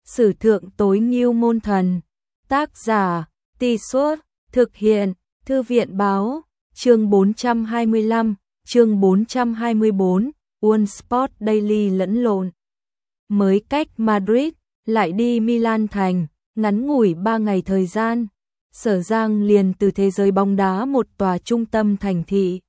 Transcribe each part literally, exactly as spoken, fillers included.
Sử thượng tối ngưu môn thần. Tác giả, Tì Suốt, thực hiện, Thư viện báo, chương bốn trăm hai mươi lăm, chương bốn trăm hai mươi bốn, One Sport Daily lẫn lộn. Mới cách Madrid, lại đi Milan thành, ngắn ngủi ba ngày thời gian, Sở Giang liền từ thế giới bóng đá một tòa trung tâm thành thị,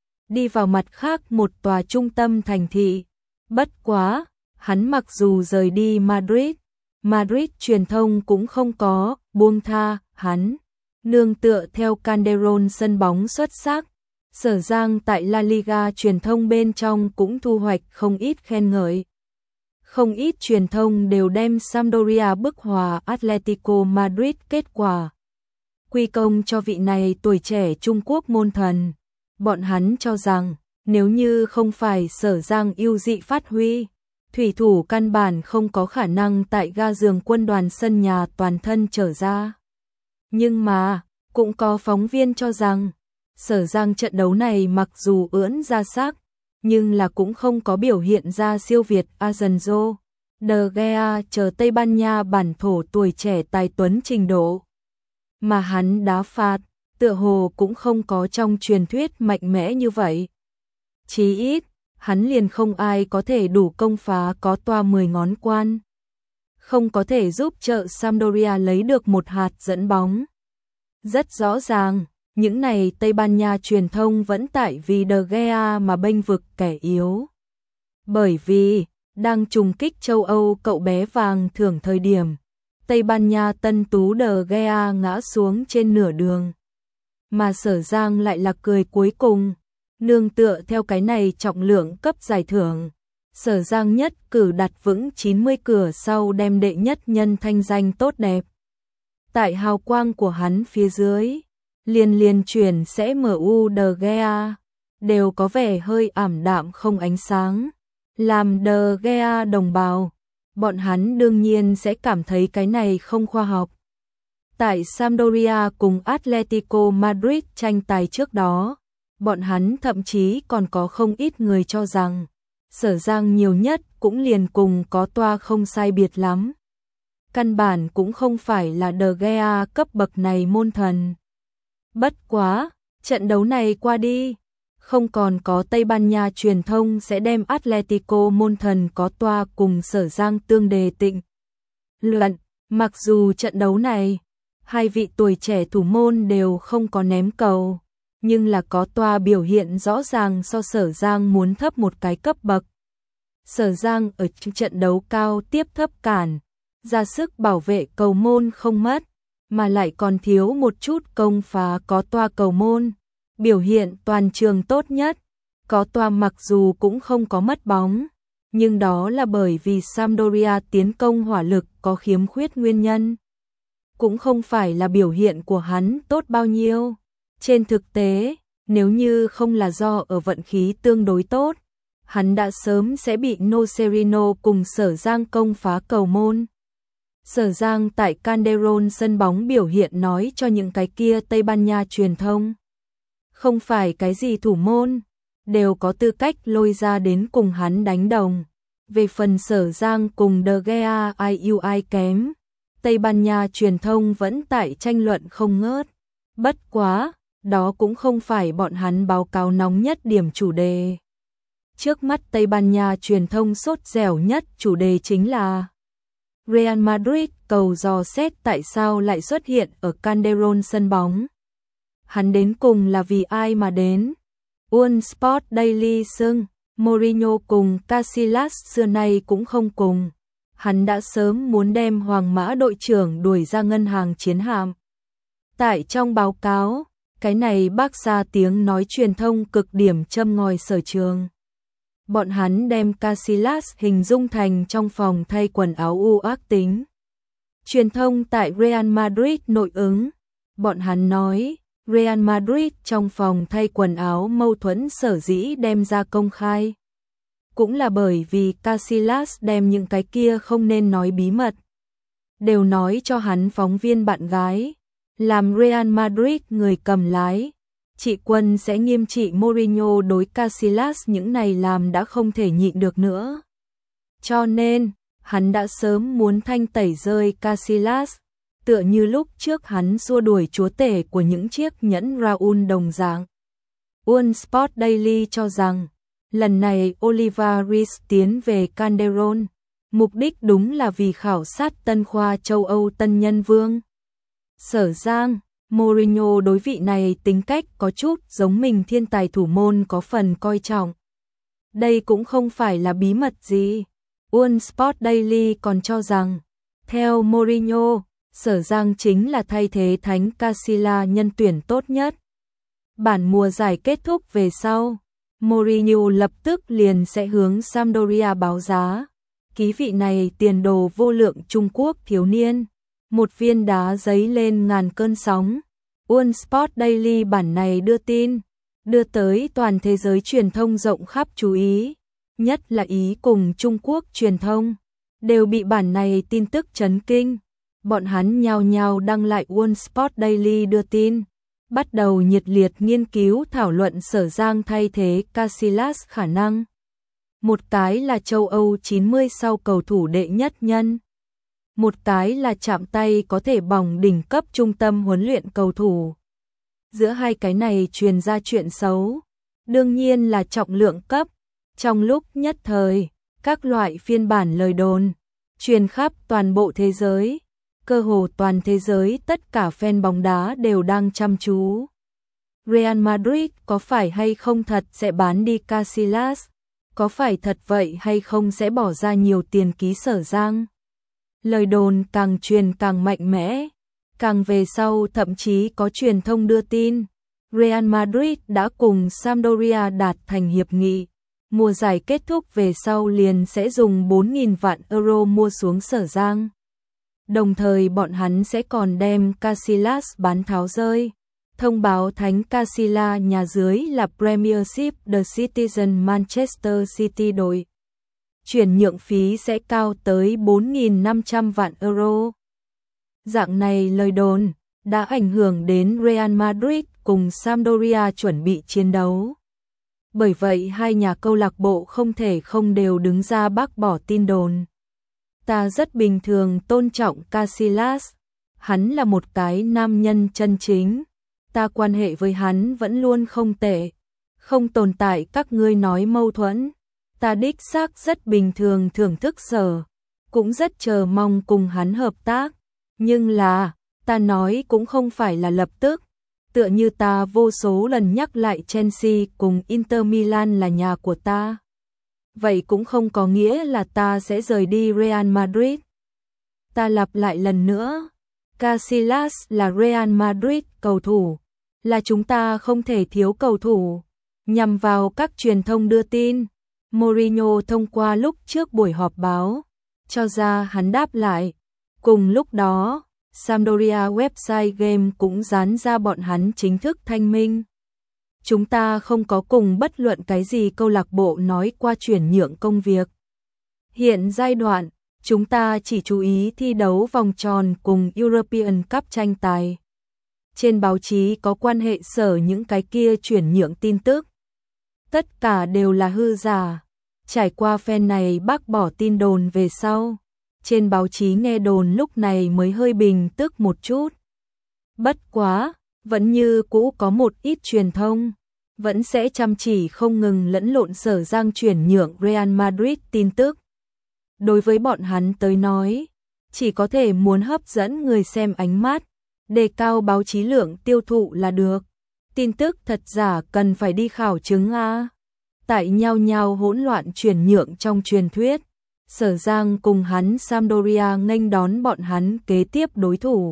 đi vào mặt khác một tòa trung tâm thành thị. Bất quá, hắn mặc dù rời đi Madrid, Madrid truyền thông cũng không có buông tha hắn. Nương tựa theo Calderón sân bóng xuất sắc, Sở Giang tại La Liga truyền thông bên trong cũng thu hoạch không ít khen ngợi. Không ít truyền thông đều đem Sampdoria bức hòa Atletico Madrid kết quả quy công cho vị này tuổi trẻ Trung Quốc môn thần. Bọn hắn cho rằng, nếu như không phải Sở Giang ưu dị phát huy, thủy thủ căn bản không có khả năng tại ga giường quân đoàn sân nhà toàn thân trở ra. Nhưng mà, cũng có phóng viên cho rằng, Sở Giang trận đấu này mặc dù ưỡn ra sắc, nhưng là cũng không có biểu hiện ra siêu việt Asenjo, De Gea chờ Tây Ban Nha bản thổ tuổi trẻ tài tuấn trình độ. Mà hắn đá phạt, tựa hồ cũng không có trong truyền thuyết mạnh mẽ như vậy. Chí ít, hắn liền không ai có thể đủ công phá có toa mười ngón quan. Không có thể giúp trợ Sampdoria lấy được một hạt dẫn bóng. Rất rõ ràng, những này Tây Ban Nha truyền thông vẫn tại vì De Gea mà bênh vực kẻ yếu. Bởi vì, đang trùng kích châu Âu cậu bé vàng thưởng thời điểm, Tây Ban Nha tân tú De Gea ngã xuống trên nửa đường. Mà Sở Giang lại là cười cuối cùng, nương tựa theo cái này trọng lượng cấp giải thưởng. Sở Giang nhất cử đặt vững chín mươi cửa sau đem đệ nhất nhân thanh danh tốt đẹp. Tại hào quang của hắn phía dưới, liền liền chuyển sẽ em u De Gea, đều có vẻ hơi ảm đạm không ánh sáng. Làm De Gea đồng bào, bọn hắn đương nhiên sẽ cảm thấy cái này không khoa học. Tại Sampdoria cùng Atletico Madrid tranh tài trước đó, bọn hắn thậm chí còn có không ít người cho rằng, Sở Giang nhiều nhất cũng liền cùng có toa không sai biệt lắm. Căn bản cũng không phải là De Gea cấp bậc này môn thần. Bất quá, trận đấu này qua đi, không còn có Tây Ban Nha truyền thông sẽ đem Atletico môn thần có toa cùng Sở Giang tương đề tịnh luận. Mặc dù trận đấu này, hai vị tuổi trẻ thủ môn đều không có ném cầu, nhưng là có toa biểu hiện rõ ràng so Sở Giang muốn thấp một cái cấp bậc. Sở Giang ở trận đấu cao tiếp thấp cản, ra sức bảo vệ cầu môn không mất, mà lại còn thiếu một chút công phá có toa cầu môn, biểu hiện toàn trường tốt nhất. Có toa mặc dù cũng không có mất bóng, nhưng đó là bởi vì Sampdoria tiến công hỏa lực có khiếm khuyết nguyên nhân. Cũng không phải là biểu hiện của hắn tốt bao nhiêu. Trên thực tế, nếu như không là do ở vận khí tương đối tốt, hắn đã sớm sẽ bị Nocerino cùng Sở Giang công phá cầu môn. Sở Giang tại Calderón sân bóng biểu hiện nói cho những cái kia Tây Ban Nha truyền thông. Không phải cái gì thủ môn, đều có tư cách lôi ra đến cùng hắn đánh đồng. Về phần Sở Giang cùng De Gea ai ưu ai kém, Tây Ban Nha truyền thông vẫn tại tranh luận không ngớt. Bất quá, đó cũng không phải bọn hắn báo cáo nóng nhất điểm chủ đề. Trước mắt Tây Ban Nha truyền thông sốt dẻo nhất chủ đề chính là Real Madrid cầu dò xét tại sao lại xuất hiện ở Calderón sân bóng. Hắn đến cùng là vì ai mà đến? One Sport Daily xưng, Mourinho cùng Casillas xưa nay cũng không cùng. Hắn đã sớm muốn đem Hoàng Mã đội trưởng đuổi ra ngân hàng chiến hạm. Tại trong báo cáo, cái này bác ra tiếng nói truyền thông cực điểm châm ngòi Sở Trường. Bọn hắn đem Casillas hình dung thành trong phòng thay quần áo u ác tính. Truyền thông tại Real Madrid nội ứng, bọn hắn nói, Real Madrid trong phòng thay quần áo mâu thuẫn sở dĩ đem ra công khai. Cũng là bởi vì Casillas đem những cái kia không nên nói bí mật, đều nói cho hắn phóng viên bạn gái, làm Real Madrid người cầm lái. Chị Quân sẽ nghiêm trị Mourinho đối Casillas những này làm đã không thể nhịn được nữa. Cho nên, hắn đã sớm muốn thanh tẩy rơi Casillas, tựa như lúc trước hắn xua đuổi chúa tể của những chiếc nhẫn Raoul đồng dạng. One Sport Daily cho rằng, lần này Oliver Rees tiến về Calderon, mục đích đúng là vì khảo sát tân khoa châu Âu tân nhân vương. Sở Giang, Mourinho đối vị này tính cách có chút giống mình thiên tài thủ môn có phần coi trọng. Đây cũng không phải là bí mật gì. One Sport Daily còn cho rằng, theo Mourinho, Sở Giang chính là thay thế Thánh Casillas nhân tuyển tốt nhất. Bản mùa giải kết thúc về sau, Mourinho lập tức liền sẽ hướng Sampdoria báo giá. Ký vị này tiền đồ vô lượng Trung Quốc thiếu niên, một viên đá giấy lên ngàn cơn sóng. One Sport Daily bản này đưa tin, đưa tới toàn thế giới truyền thông rộng khắp chú ý, nhất là Ý cùng Trung Quốc truyền thông, đều bị bản này tin tức chấn kinh. Bọn hắn nhao nhao đăng lại One Sport Daily đưa tin, bắt đầu nhiệt liệt nghiên cứu thảo luận Sở Giang thay thế Casillas khả năng. Một cái là châu Âu chín mươi sau cầu thủ đệ nhất nhân, một cái là chạm tay có thể bỏng đỉnh cấp trung tâm huấn luyện cầu thủ. Giữa hai cái này truyền ra chuyện xấu, đương nhiên là trọng lượng cấp. Trong lúc nhất thời, các loại phiên bản lời đồn truyền khắp toàn bộ thế giới, cơ hồ toàn thế giới tất cả fan bóng đá đều đang chăm chú. Real Madrid có phải hay không thật sẽ bán đi Casillas? Có phải thật vậy hay không sẽ bỏ ra nhiều tiền ký Sở Giang? Lời đồn càng truyền càng mạnh mẽ, càng về sau thậm chí có truyền thông đưa tin, Real Madrid đã cùng Sampdoria đạt thành hiệp nghị, mùa giải kết thúc về sau liền sẽ dùng bốn nghìn vạn euro mua xuống Sở Giang. Đồng thời bọn hắn sẽ còn đem Casillas bán tháo rơi. Thông báo Thánh Casillas nhà dưới là Premiership The Citizen Manchester City đội. Chuyển nhượng phí sẽ cao tới bốn nghìn năm trăm vạn euro. Dạng này lời đồn đã ảnh hưởng đến Real Madrid cùng Sampdoria chuẩn bị chiến đấu. Bởi vậy hai nhà câu lạc bộ không thể không đều đứng ra bác bỏ tin đồn. Ta rất bình thường tôn trọng Casillas, hắn là một cái nam nhân chân chính. Ta quan hệ với hắn vẫn luôn không tệ, không tồn tại các ngươi nói mâu thuẫn. Ta đích xác rất bình thường thưởng thức Sở, cũng rất chờ mong cùng hắn hợp tác. Nhưng là, ta nói cũng không phải là lập tức. Tựa như ta vô số lần nhắc lại Chelsea cùng Inter Milan là nhà của ta. Vậy cũng không có nghĩa là ta sẽ rời đi Real Madrid. Ta lặp lại lần nữa, Casillas là Real Madrid cầu thủ, là chúng ta không thể thiếu cầu thủ. Nhằm vào các truyền thông đưa tin, Mourinho thông qua lúc trước buổi họp báo, cho ra hắn đáp lại. Cùng lúc đó, Sampdoria website game cũng dán ra bọn hắn chính thức thanh minh. Chúng ta không có cùng bất luận cái gì câu lạc bộ nói qua chuyển nhượng công việc. Hiện giai đoạn, chúng ta chỉ chú ý thi đấu vòng tròn cùng European Cup tranh tài. Trên báo chí có quan hệ Sở những cái kia chuyển nhượng tin tức. Tất cả đều là hư giả. Trải qua fan này bác bỏ tin đồn về sau. Trên báo chí nghe đồn lúc này mới hơi bình tức một chút. Bất quá, vẫn như cũ có một ít truyền thông, vẫn sẽ chăm chỉ không ngừng lẫn lộn Sở Giang chuyển nhượng Real Madrid tin tức. Đối với bọn hắn tới nói, chỉ có thể muốn hấp dẫn người xem ánh mắt, đề cao báo chí lượng tiêu thụ là được. Tin tức thật giả cần phải đi khảo chứng a. Tại nhau nhau hỗn loạn chuyển nhượng trong truyền thuyết, Sở Giang cùng hắn Sampdoria nghênh đón bọn hắn kế tiếp đối thủ.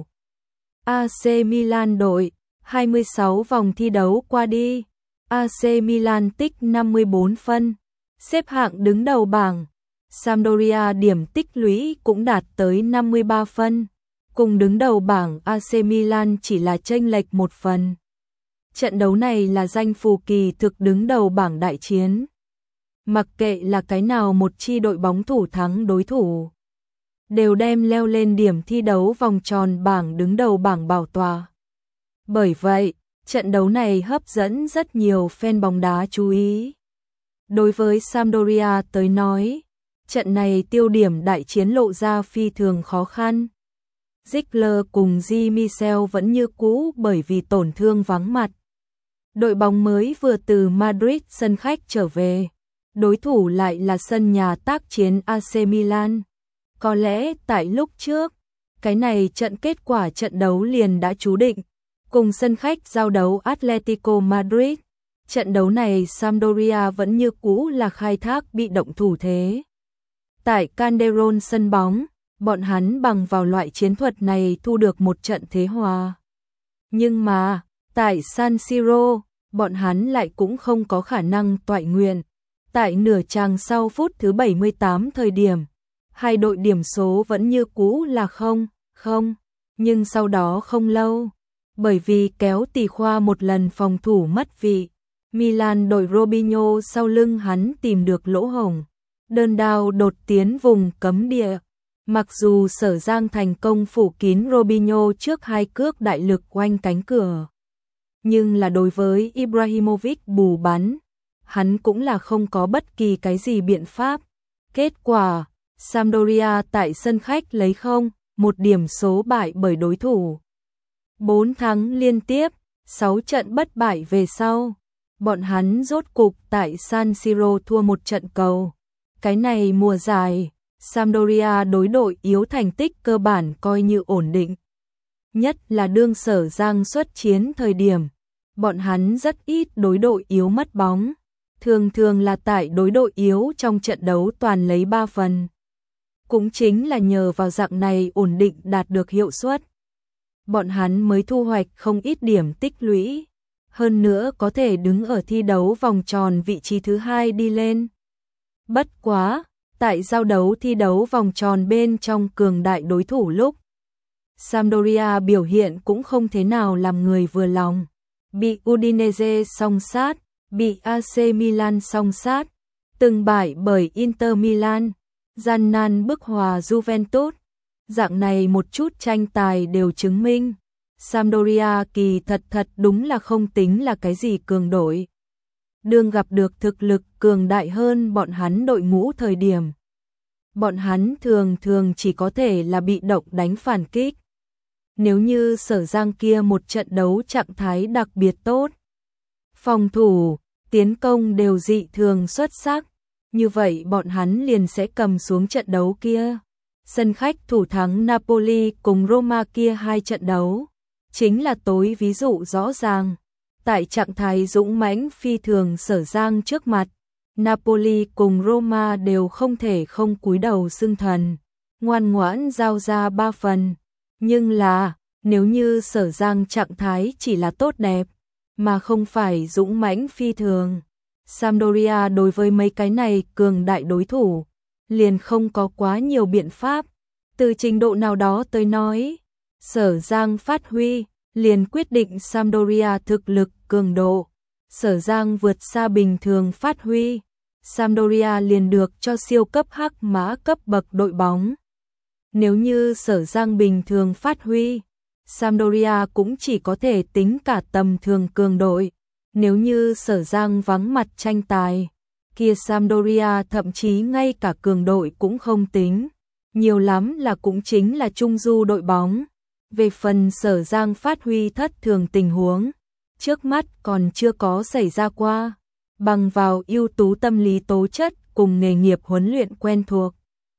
a xê Milan đội, hai mươi sáu vòng thi đấu qua đi, a xê Milan tích năm mươi bốn phân, xếp hạng đứng đầu bảng. Sampdoria điểm tích lũy cũng đạt tới năm mươi ba phân, cùng đứng đầu bảng a xê Milan chỉ là chênh lệch một phần. Trận đấu này là danh phù kỳ thực đứng đầu bảng đại chiến. Mặc kệ là cái nào một chi đội bóng thủ thắng đối thủ, đều đem leo lên điểm thi đấu vòng tròn bảng đứng đầu bảng bảo tọa. Bởi vậy, trận đấu này hấp dẫn rất nhiều fan bóng đá chú ý. Đối với Sampdoria tới nói, Trận này tiêu điểm đại chiến lộ ra phi thường khó khăn. Ziegler cùng Di Michel vẫn như cũ bởi vì tổn thương vắng mặt. Đội bóng mới vừa từ Madrid sân khách trở về, đối thủ lại là sân nhà tác chiến a xê Milan. Có lẽ tại lúc trước, cái này trận kết quả trận đấu liền đã chú định, cùng sân khách giao đấu Atletico Madrid. Trận đấu này Sampdoria vẫn như cũ là khai thác bị động thủ thế. Tại Calderón sân bóng, bọn hắn bằng vào loại chiến thuật này thu được một trận thế hòa. Nhưng mà, tại San Siro, bọn hắn lại cũng không có khả năng toại nguyện. Tại nửa chàng sau phút thứ bảy mươi tám thời điểm, hai đội điểm số vẫn như cũ là không, không, nhưng sau đó không lâu, bởi vì kéo tỷ khoa một lần phòng thủ mất vị, Milan đội Robinho sau lưng hắn tìm được lỗ hổng, đơn đao đột tiến vùng cấm địa. Mặc dù Sở Giang thành công phủ kín Robinho trước hai cước đại lực quanh cánh cửa, nhưng là đối với Ibrahimovic bù bắn, hắn cũng là không có bất kỳ cái gì biện pháp. Kết quả, Sampdoria tại sân khách lấy không, một điểm số bại bởi đối thủ. Bốn thắng liên tiếp, sáu trận bất bại về sau, bọn hắn rốt cục tại San Siro thua một trận cầu. Cái này mùa giải, Sampdoria đối đội yếu thành tích cơ bản coi như ổn định. Nhất là đương Sở Giang xuất chiến thời điểm, bọn hắn rất ít đối đội yếu mất bóng. Thường thường là tại đối đội yếu trong trận đấu toàn lấy ba phần. Cũng chính là nhờ vào dạng này ổn định đạt được hiệu suất, bọn hắn mới thu hoạch không ít điểm tích lũy. Hơn nữa có thể đứng ở thi đấu vòng tròn vị trí thứ hai đi lên. Bất quá, tại giao đấu thi đấu vòng tròn bên trong cường đại đối thủ lúc, Sampdoria biểu hiện cũng không thế nào làm người vừa lòng. Bị Udinese song sát, bị a xê Milan song sát, từng bại bởi Inter Milan, gian nan bức hòa Juventus. Dạng này một chút tranh tài đều chứng minh, Sampdoria kỳ thật thật đúng là không tính là cái gì cường đội. Đương gặp được thực lực cường đại hơn bọn hắn đội ngũ thời điểm, bọn hắn thường thường chỉ có thể là bị động đánh phản kích. Nếu như Sở Giang kia một trận đấu trạng thái đặc biệt tốt, phòng thủ, tiến công đều dị thường xuất sắc, như vậy bọn hắn liền sẽ cầm xuống trận đấu kia. Sân khách thủ thắng Napoli cùng Roma kia hai trận đấu, chính là tối ví dụ rõ ràng. Tại trạng thái dũng mãnh phi thường Sở Giang trước mặt, Napoli cùng Roma đều không thể không cúi đầu xưng thần, ngoan ngoãn giao ra ba phần. Nhưng là, nếu như Sở Giang trạng thái chỉ là tốt đẹp, mà không phải dũng mãnh phi thường, Sampdoria đối với mấy cái này cường đại đối thủ, liền không có quá nhiều biện pháp. Từ trình độ nào đó tới nói, Sở Giang phát huy, liền quyết định Sampdoria thực lực cường độ. Sở Giang vượt xa bình thường phát huy, Sampdoria liền được cho siêu cấp hắc mã cấp bậc đội bóng. Nếu như Sở Giang bình thường phát huy, Sampdoria cũng chỉ có thể tính cả tầm thường cường đội. Nếu như Sở Giang vắng mặt tranh tài, kia Sampdoria thậm chí ngay cả cường đội cũng không tính, nhiều lắm là cũng chính là trung du đội bóng. Về phần Sở Giang phát huy thất thường tình huống, trước mắt còn chưa có xảy ra qua, bằng vào ưu tú tâm lý tố chất cùng nghề nghiệp huấn luyện quen thuộc.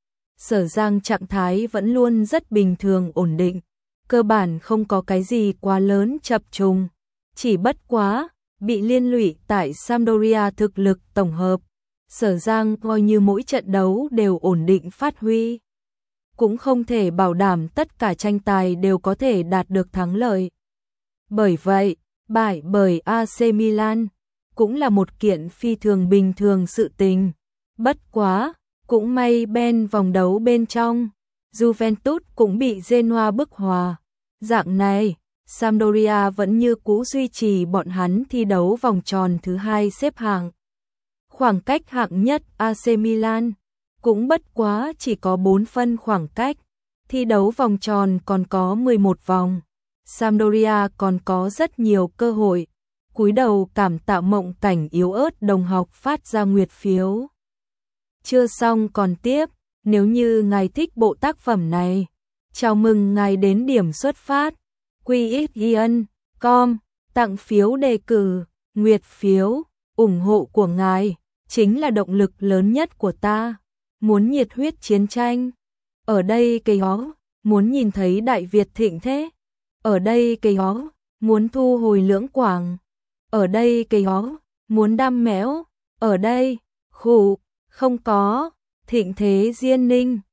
Sở Giang trạng thái vẫn luôn rất bình thường ổn định, cơ bản không có cái gì quá lớn chập trùng, chỉ bất quá bị liên lụy tại Sampdoria thực lực tổng hợp. Sở Giang coi như mỗi trận đấu đều ổn định phát huy, cũng không thể bảo đảm tất cả tranh tài đều có thể đạt được thắng lợi. Bởi vậy, bại bởi a xê Milan cũng là một kiện phi thường bình thường sự tình. Bất quá, cũng may bên vòng đấu bên trong, Juventus cũng bị Genoa bức hòa. Dạng này, Sampdoria vẫn như cũ duy trì bọn hắn thi đấu vòng tròn thứ hai xếp hạng. Khoảng cách hạng nhất a xê Milan cũng bất quá chỉ có bốn phân khoảng cách. Thi đấu vòng tròn còn có mười một vòng. Sampdoria còn có rất nhiều cơ hội. Cúi đầu cảm tạ mộng cảnh yếu ớt đồng học phát ra nguyệt phiếu. Chưa xong còn tiếp, nếu như ngài thích bộ tác phẩm này, chào mừng ngài đến điểm xuất phát quy ích yên com tặng phiếu đề cử, nguyệt phiếu, ủng hộ của ngài chính là động lực lớn nhất của ta. Muốn nhiệt huyết chiến tranh, ở đây cây ó, muốn nhìn thấy Đại Việt thịnh thế, ở đây cây ó, muốn thu hồi Lưỡng Quảng, ở đây cây ó, muốn đam mẽo, ở đây, khủ, không có, thịnh thế Diên Ninh.